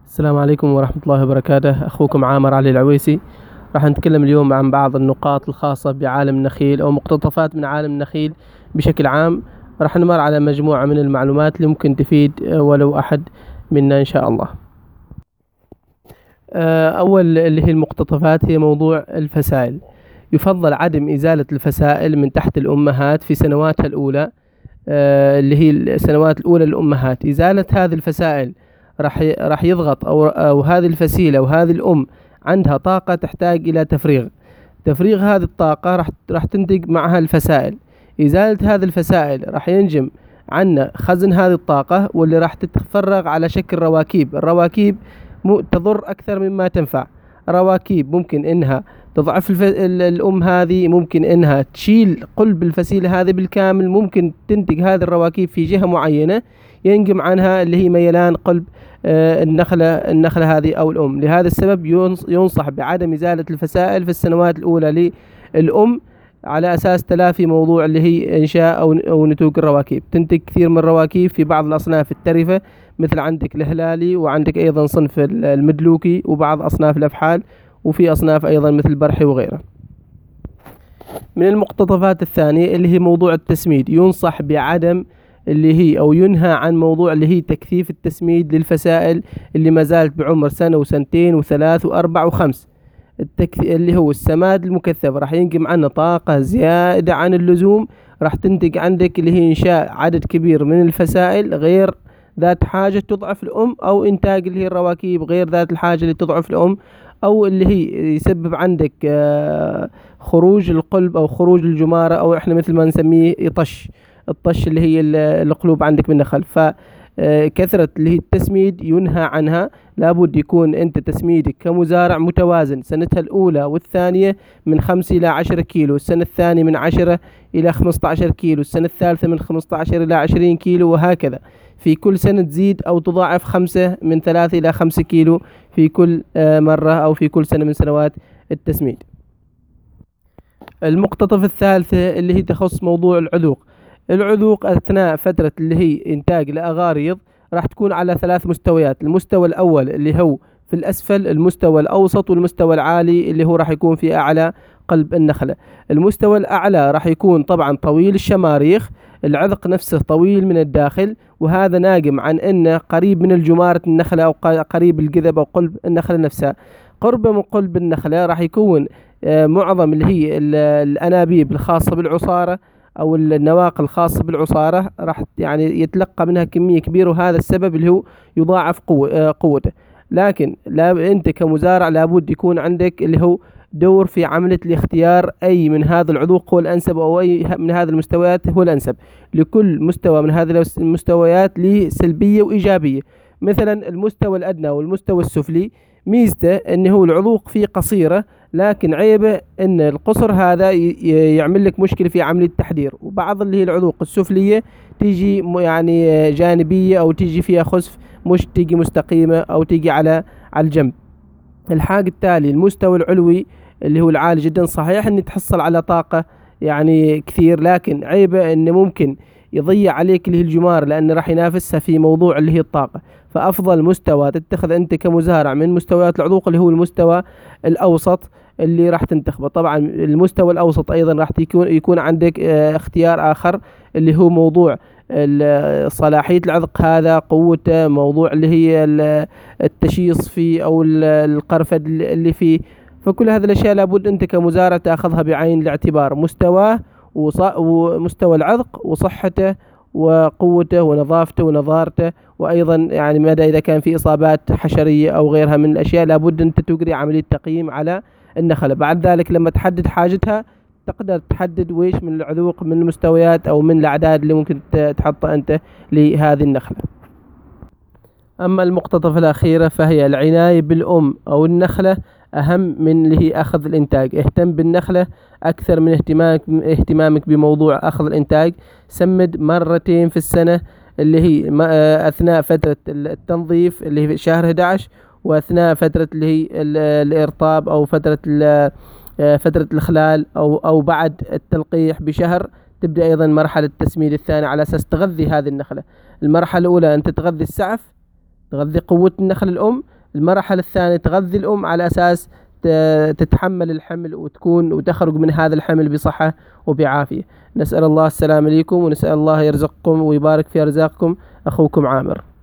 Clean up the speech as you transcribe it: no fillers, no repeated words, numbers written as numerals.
السلام عليكم ورحمة الله وبركاته. أخوكم عامر علي العويسي. راح نتكلم اليوم عن بعض النقاط الخاصة بعالم النخيل أو مقتطفات من عالم النخيل بشكل عام. راح نمر على مجموعة من المعلومات اللي ممكن تفيد ولو أحد منا إن شاء الله. أول اللي هي المقتطفات هي موضوع الفسائل. يفضل عدم إزالة الفسائل من تحت الأمهات في سنواتها الأولى، اللي هي السنوات الأولى للأمهات. إزالة هذه الفسائل راح يضغط أو هذه الفسيلة وهذه الأم عندها طاقة تحتاج إلى تفريغ هذه الطاقة راح تنتج معها الفسائل. إزالة هذه الفسائل راح ينجم عنا خزن هذه الطاقة، واللي راح تتفرغ على شكل رواكيب. الرواكيب تضر أكثر مما تنفع. رواكيب ممكن إنها تضعف الأم هذه، ممكن إنها تشيل قلب الفسيلة هذه بالكامل، ممكن تنتج هذه الرواكيب في جهة معينة ينجم عنها اللي هي ميلان قلب النخلة هذه أو الأم. لهذا السبب ينصح بعدم إزالة الفسائل في السنوات الأولى للأم، على أساس تلافي موضوع اللي هي إنشاء أو نتوج الرواكيب. تنتج كثير من الرواكيب في بعض الأصناف الترفة، مثل عندك الهلالي، وعندك أيضا صنف المدلوكي، وبعض أصناف الأفحال، وفي أصناف أيضا مثل البرحي وغيره. من المقتطفات الثانية اللي هي موضوع التسميد. ينصح بعدم اللي هي أو ينهى عن موضوع اللي هي تكثيف التسميد للفسائل اللي ما زالت بعمر سنة وسنتين وثلاث وأربع وخمس. اللي هو السماد المكثف راح ينجم عنه طاقة زيادة عن اللزوم، راح تنتج عندك اللي هي إنشاء عدد كبير من الفسائل غير ذات حاجة تضعف الأم، أو إنتاج اللي هي الرواكيب غير ذات الحاجة اللي تضعف الأم، أو اللي هي يسبب عندك خروج القلب أو خروج الجمارة، أو إحنا مثل ما نسميه الطش اللي هي القلوب عندك من النخل. فكثرة اللي هي التسميد ينهى عنها. لابد يكون أنت تسميدك كمزارع متوازن. سنتها الأولى والثانية من 5 إلى 10 كيلو، السنة الثانية من 10 إلى 15 كيلو، السنة الثالثة من 15 إلى 20 كيلو، وهكذا. في كل سنة تزيد أو تضاعف 5 من 3 إلى 5 كيلو في كل مرة أو في كل سنة من سنوات التسميد. المقتطف الثالثة اللي هي تخص موضوع العذوق أثناء فترة اللي هي إنتاج الأغاريض راح تكون على 3 مستويات. المستوى الأول اللي هو في الأسفل، المستوى الأوسط، والمستوى العالي اللي هو راح يكون في أعلى قلب النخلة. المستوى الأعلى راح يكون طبعا طويل الشماريخ، العذق نفسه طويل من الداخل، وهذا ناجم عن أنه قريب من الجمارة النخلة أو قريب الجذب أو قلب النخلة نفسها. قرب من قلب النخلة راح يكون معظم اللي هي الأنابيب الخاصة بالعصارة أو النواقل الخاصة بالعصارة راح يعني يتلقى منها كمية كبيرة، وهذا السبب اللي هو يضاعف قوته. لكن أنت كمزارع لابد يكون عندك اللي هو دور في عملية الاختيار، أي من هذا العذوق هو الأنسب، أو أي من هذه المستويات هو الأنسب. لكل مستوى من هذه المستويات له سلبية وإيجابية. مثلا المستوى الأدنى والمستوى السفلي ميزته أنه هو العذوق فيه قصيرة، لكن عيبه ان القصر هذا يعمل لك مشكلة في عملية التحضير. وبعض اللي هي العذوق السفلية تيجي يعني جانبية، او تيجي فيها خسف، مش تيجي مستقيمة او تيجي على الجنب. الحاجة التالي المستوى العلوي اللي هو العالي جدا. صحيح ان تحصل على طاقة يعني كثير، لكن عيبه انه ممكن يضيع عليك اللي هي الجمار، لأنه راح ينافسها في موضوع اللي هي الطاقة. فأفضل مستوى تتخذ أنت كمزارع من مستويات العذوق اللي هو المستوى الأوسط اللي راح تنتخبه. طبعا المستوى الأوسط أيضا راح يكون عندك اختيار آخر، اللي هو موضوع صلاحية العذق هذا، قوته، موضوع اللي هي التشيص فيه أو القرفد اللي فيه. فكل هذه الأشياء لابد أنت كمزارع تأخذها بعين الاعتبار، مستواه ومستوى العذق وصحته وقوته ونظافته ونضارته، وأيضا يعني مدى إذا كان في إصابات حشرية أو غيرها من الأشياء. لابد أن تجري عملية تقييم على النخلة. بعد ذلك لما تحدد حاجتها تقدر تحدد ويش من العذوق من المستويات أو من الأعداد اللي ممكن تحطها أنت لهذه النخلة. أما المقتطف الأخيرة فهي العناية بالأم أو النخلة أهم من اللي هي أخذ الإنتاج. اهتم بالنخلة أكثر من اهتمامك بموضوع أخذ الإنتاج. سمد مرتين في السنة، اللي هي أثناء فترة التنظيف اللي هي في شهر 11، وأثناء فترة اللي هي الإرطاب أو فترة الخلال أو بعد التلقيح بشهر. تبدأ أيضا مرحلة التسميد الثانية على أساس تغذي هذه النخلة. المرحلة الأولى أنت تغذي السعف، تغذي قوة النخل الأم. المرحلة الثانية تغذي الأم على أساس تتحمل الحمل وتخرج من هذا الحمل بصحة وبعافية. نسأل الله السلام عليكم، ونسأل الله يرزقكم ويبارك في أرزاقكم. أخوكم عامر.